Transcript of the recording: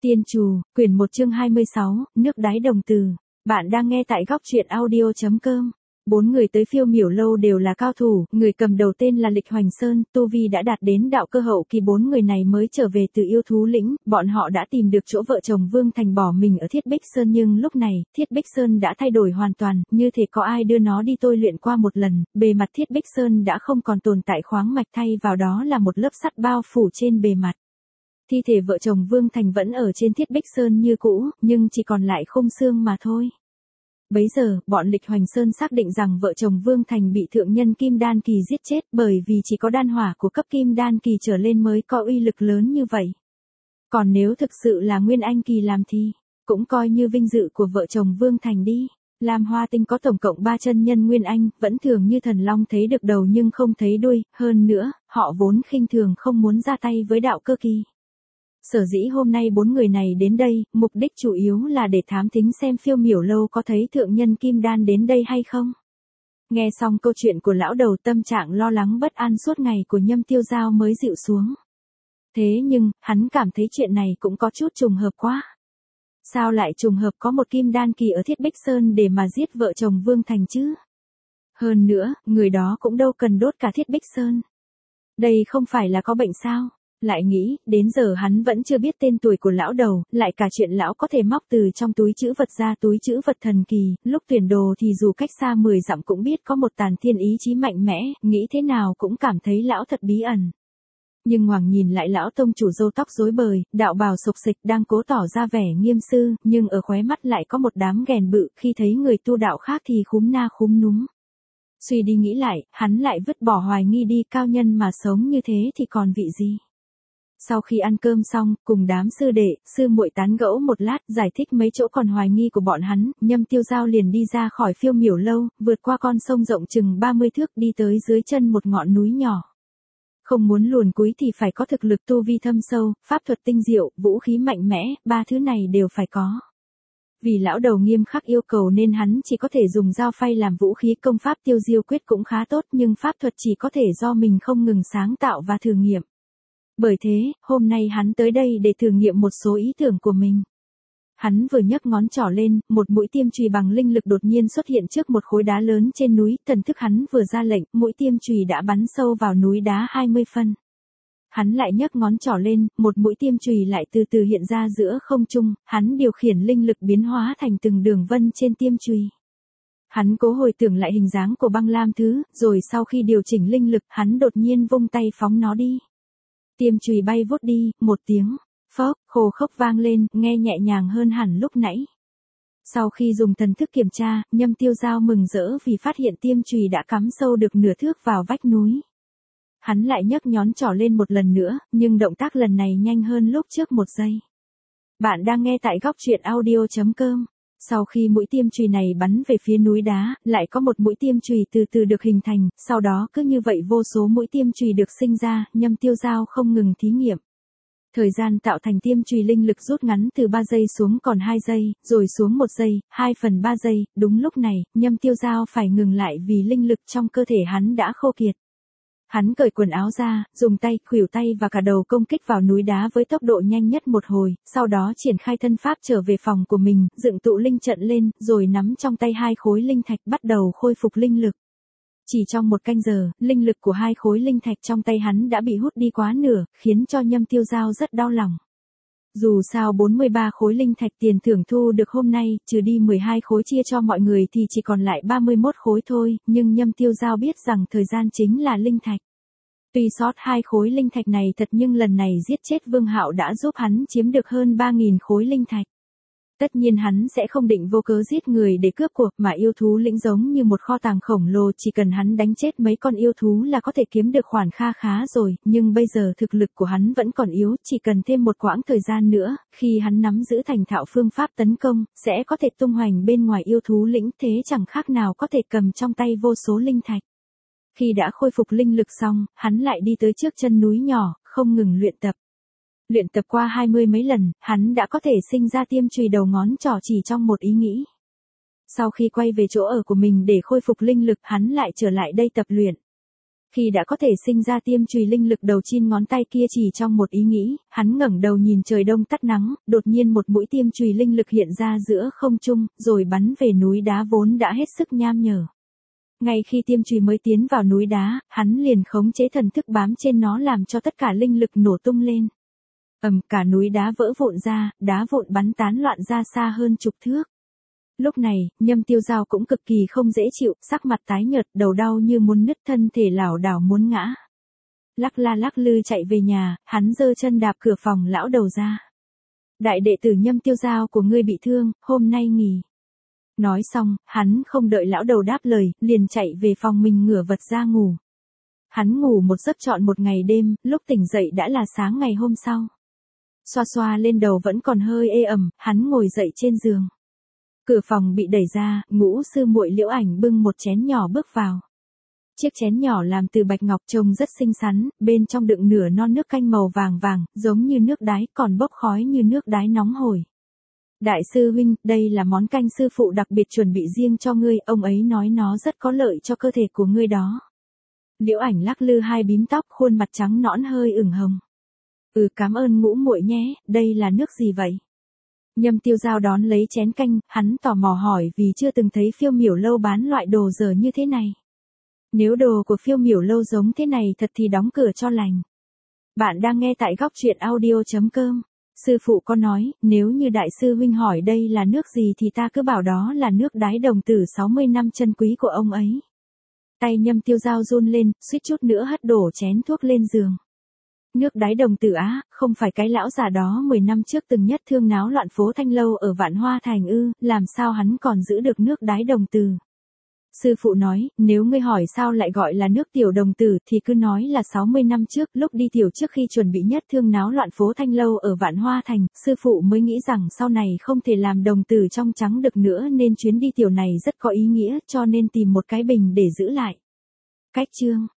Tiên Trù, quyển 1 chương 26, nước đáy đồng từ. Bạn đang nghe tại góc truyện audio.com. 4 người tới Phiêu Miểu Lâu đều là cao thủ, người cầm đầu tên là Lịch Hoành Sơn, tu vi đã đạt đến đạo cơ hậu kỳ. 4 người này mới trở về từ yêu thú lĩnh, bọn họ đã tìm được chỗ vợ chồng Vương Thành bỏ mình ở Thiết Bích Sơn, nhưng lúc này, Thiết Bích Sơn đã thay đổi hoàn toàn, như thể có ai đưa nó đi tôi luyện qua một lần, bề mặt Thiết Bích Sơn đã không còn tồn tại khoáng mạch, thay vào đó là một lớp sắt bao phủ trên bề mặt. Thi thể vợ chồng Vương Thành vẫn ở trên Thiết Bích Sơn như cũ, nhưng chỉ còn lại khung xương mà thôi. Bấy giờ, bọn Lịch Hoành Sơn xác định rằng vợ chồng Vương Thành bị thượng nhân Kim Đan Kỳ giết chết, bởi vì chỉ có đan hỏa của cấp Kim Đan Kỳ trở lên mới có uy lực lớn như vậy. Còn nếu thực sự là Nguyên Anh Kỳ làm thì, cũng coi như vinh dự của vợ chồng Vương Thành đi. Lam Hoa Tinh có tổng cộng 3 chân nhân Nguyên Anh, vẫn thường như thần long thấy được đầu nhưng không thấy đuôi, hơn nữa, họ vốn khinh thường không muốn ra tay với đạo cơ kỳ. Sở dĩ hôm nay 4 người này đến đây, mục đích chủ yếu là để thám thính xem Phiêu Miểu Lâu có thấy thượng nhân Kim Đan đến đây hay không. Nghe xong câu chuyện của lão đầu, tâm trạng lo lắng bất an suốt ngày của Nhâm Tiêu Giao mới dịu xuống. Thế nhưng, hắn cảm thấy chuyện này cũng có chút trùng hợp quá. Sao lại trùng hợp có một Kim Đan Kỳ ở Thiết Bích Sơn để mà giết vợ chồng Vương Thành chứ? Hơn nữa, người đó cũng đâu cần đốt cả Thiết Bích Sơn. Đây không phải là có bệnh sao? Lại nghĩ, đến giờ hắn vẫn chưa biết tên tuổi của lão đầu, lại cả chuyện lão có thể móc từ trong túi trữ vật ra túi trữ vật thần kỳ, lúc tuyển đồ thì dù cách xa 10 dặm cũng biết có một tàn thiên ý chí mạnh mẽ, nghĩ thế nào cũng cảm thấy lão thật bí ẩn. Nhưng ngoảnh nhìn lại lão tông chủ râu tóc rối bời, đạo bào xộc xịch đang cố tỏ ra vẻ nghiêm sư, nhưng ở khóe mắt lại có một đám ghèn bự, khi thấy người tu đạo khác thì khúm na khúm núm. Suy đi nghĩ lại, hắn lại vứt bỏ hoài nghi đi, cao nhân mà sống như thế thì còn vị gì. Sau khi ăn cơm xong, cùng đám sư đệ, sư muội tán gẫu một lát, giải thích mấy chỗ còn hoài nghi của bọn hắn, Nhâm Tiêu Giao liền đi ra khỏi Phiêu Miểu Lâu, vượt qua con sông rộng chừng 30 thước đi tới dưới chân một ngọn núi nhỏ. Không muốn luồn cúi thì phải có thực lực tu vi thâm sâu, pháp thuật tinh diệu, vũ khí mạnh mẽ, 3 thứ này đều phải có. Vì lão đầu nghiêm khắc yêu cầu nên hắn chỉ có thể dùng dao phay làm vũ khí, công pháp Tiêu Diêu Quyết cũng khá tốt nhưng pháp thuật chỉ có thể do mình không ngừng sáng tạo và thử nghiệm. Bởi thế, hôm nay hắn tới đây để thử nghiệm một số ý tưởng của mình. Hắn vừa nhấc ngón trỏ lên, một mũi tiêm chùy bằng linh lực đột nhiên xuất hiện trước một khối đá lớn trên núi, thần thức hắn vừa ra lệnh, mũi tiêm chùy đã bắn sâu vào núi đá 20 phân. Hắn lại nhấc ngón trỏ lên, một mũi tiêm chùy lại từ từ hiện ra giữa không trung, hắn điều khiển linh lực biến hóa thành từng đường vân trên tiêm chùy. Hắn cố hồi tưởng lại hình dáng của băng lam thứ, rồi sau khi điều chỉnh linh lực, hắn đột nhiên vung tay phóng nó đi. Tiêm chùy bay vút đi, một tiếng phốc khô khốc vang lên, nghe nhẹ nhàng hơn hẳn lúc nãy. Sau khi dùng thần thức kiểm tra, Nhâm Tiêu Giao mừng rỡ vì phát hiện tiêm chùy đã cắm sâu được nửa thước vào vách núi. Hắn lại nhấc ngón trỏ lên một lần nữa, nhưng động tác lần này nhanh hơn lúc trước 1 giây. Bạn đang nghe tại góc truyện audio.com. Sau khi mũi tiêm chùy này bắn về phía núi đá, lại có một mũi tiêm chùy từ từ được hình thành, sau đó cứ như vậy vô số mũi tiêm chùy được sinh ra, Nhâm Tiêu Giao không ngừng thí nghiệm. Thời gian tạo thành tiêm chùy linh lực rút ngắn từ 3 giây xuống còn 2 giây, rồi xuống 1 giây, 2/3 giây, đúng lúc này, Nhâm Tiêu Giao phải ngừng lại vì linh lực trong cơ thể hắn đã khô kiệt. Hắn cởi quần áo ra, dùng tay, khuỷu tay và cả đầu công kích vào núi đá với tốc độ nhanh nhất một hồi, sau đó triển khai thân pháp trở về phòng của mình, dựng tụ linh trận lên, rồi nắm trong tay 2 khối linh thạch bắt đầu khôi phục linh lực. Chỉ trong 1 canh giờ, linh lực của 2 khối linh thạch trong tay hắn đã bị hút đi quá nửa, khiến cho Nhâm Tiêu Giao rất đau lòng. Dù sao 43 khối linh thạch tiền thưởng thu được hôm nay, trừ đi 12 khối chia cho mọi người thì chỉ còn lại 31 khối thôi, nhưng Nhâm Tiêu Giao biết rằng thời gian chính là linh thạch. Tuy sót 2 khối linh thạch này thật nhưng lần này giết chết Vương Hạo đã giúp hắn chiếm được hơn 3.000 khối linh thạch. Tất nhiên hắn sẽ không định vô cớ giết người để cướp của, mà yêu thú lĩnh giống như một kho tàng khổng lồ, chỉ cần hắn đánh chết mấy con yêu thú là có thể kiếm được khoản kha khá rồi, nhưng bây giờ thực lực của hắn vẫn còn yếu, chỉ cần thêm một quãng thời gian nữa, khi hắn nắm giữ thành thạo phương pháp tấn công, sẽ có thể tung hoành bên ngoài yêu thú lĩnh, thế chẳng khác nào có thể cầm trong tay vô số linh thạch. Khi đã khôi phục linh lực xong, hắn lại đi tới trước chân núi nhỏ, không ngừng luyện tập. Luyện tập qua 20 mấy lần, hắn đã có thể sinh ra tiêm chùy đầu ngón trỏ chỉ trong một ý nghĩ. Sau khi quay về chỗ ở của mình để khôi phục linh lực, hắn lại trở lại đây tập luyện. Khi đã có thể sinh ra tiêm chùy linh lực đầu chin ngón tay kia chỉ trong một ý nghĩ, hắn ngẩng đầu nhìn trời đông tắt nắng, đột nhiên một mũi tiêm chùy linh lực hiện ra giữa không trung, rồi bắn về núi đá vốn đã hết sức nham nhở. Ngay khi tiêm chùy mới tiến vào núi đá, hắn liền khống chế thần thức bám trên nó làm cho tất cả linh lực nổ tung lên. Cả núi đá vỡ vụn ra, đá vụn bắn tán loạn ra xa hơn chục thước. Lúc này, Nhâm Tiêu Giao cũng cực kỳ không dễ chịu, sắc mặt tái nhợt, đầu đau như muốn nứt, thân thể lảo đảo muốn ngã. Lắc la lắc lư chạy về nhà, hắn giơ chân đạp cửa phòng lão đầu ra. Đại đệ tử Nhâm Tiêu Giao của ngươi bị thương, hôm nay nghỉ. Nói xong, hắn không đợi lão đầu đáp lời, liền chạy về phòng mình ngửa vật ra ngủ. Hắn ngủ một giấc trọn một ngày đêm, lúc tỉnh dậy đã là sáng ngày hôm sau. Xoa xoa lên đầu vẫn còn hơi ê ẩm, hắn ngồi dậy trên giường. Cửa phòng bị đẩy ra, Ngũ sư muội Liễu Ảnh bưng một chén nhỏ bước vào. Chiếc chén nhỏ làm từ bạch ngọc trông rất xinh xắn, bên trong đựng nửa non nước canh màu vàng vàng, giống như nước đái, còn bốc khói như nước đái nóng hổi. Đại sư huynh, đây là món canh sư phụ đặc biệt chuẩn bị riêng cho ngươi, ông ấy nói nó rất có lợi cho cơ thể của ngươi đó. Liễu Ảnh lắc lư hai bím tóc, khuôn mặt trắng nõn hơi ửng hồng. Cảm ơn Ngũ muội nhé, đây là nước gì vậy? Nhâm Tiêu Giao đón lấy chén canh, hắn tò mò hỏi vì chưa từng thấy Phiêu Miểu Lâu bán loại đồ dở như thế này. Nếu đồ của Phiêu Miểu Lâu giống thế này thật thì đóng cửa cho lành. Bạn đang nghe tại góc truyện audio.com. Sư phụ có nói, nếu như đại sư huynh hỏi đây là nước gì thì ta cứ bảo đó là nước đái đồng tử 60 năm chân quý của ông ấy. Tay Nhâm Tiêu Giao run lên, suýt chút nữa hất đổ chén thuốc lên giường. Nước đái đồng tử á, không phải cái lão già đó 10 năm trước từng nhất thương náo loạn phố Thanh Lâu ở Vạn Hoa Thành ư, làm sao hắn còn giữ được nước đái đồng tử. Sư phụ nói, nếu ngươi hỏi sao lại gọi là nước tiểu đồng tử thì cứ nói là 60 năm trước, lúc đi tiểu trước khi chuẩn bị nhất thương náo loạn phố Thanh Lâu ở Vạn Hoa Thành, sư phụ mới nghĩ rằng sau này không thể làm đồng tử trong trắng được nữa nên chuyến đi tiểu này rất có ý nghĩa cho nên tìm một cái bình để giữ lại. Cách chương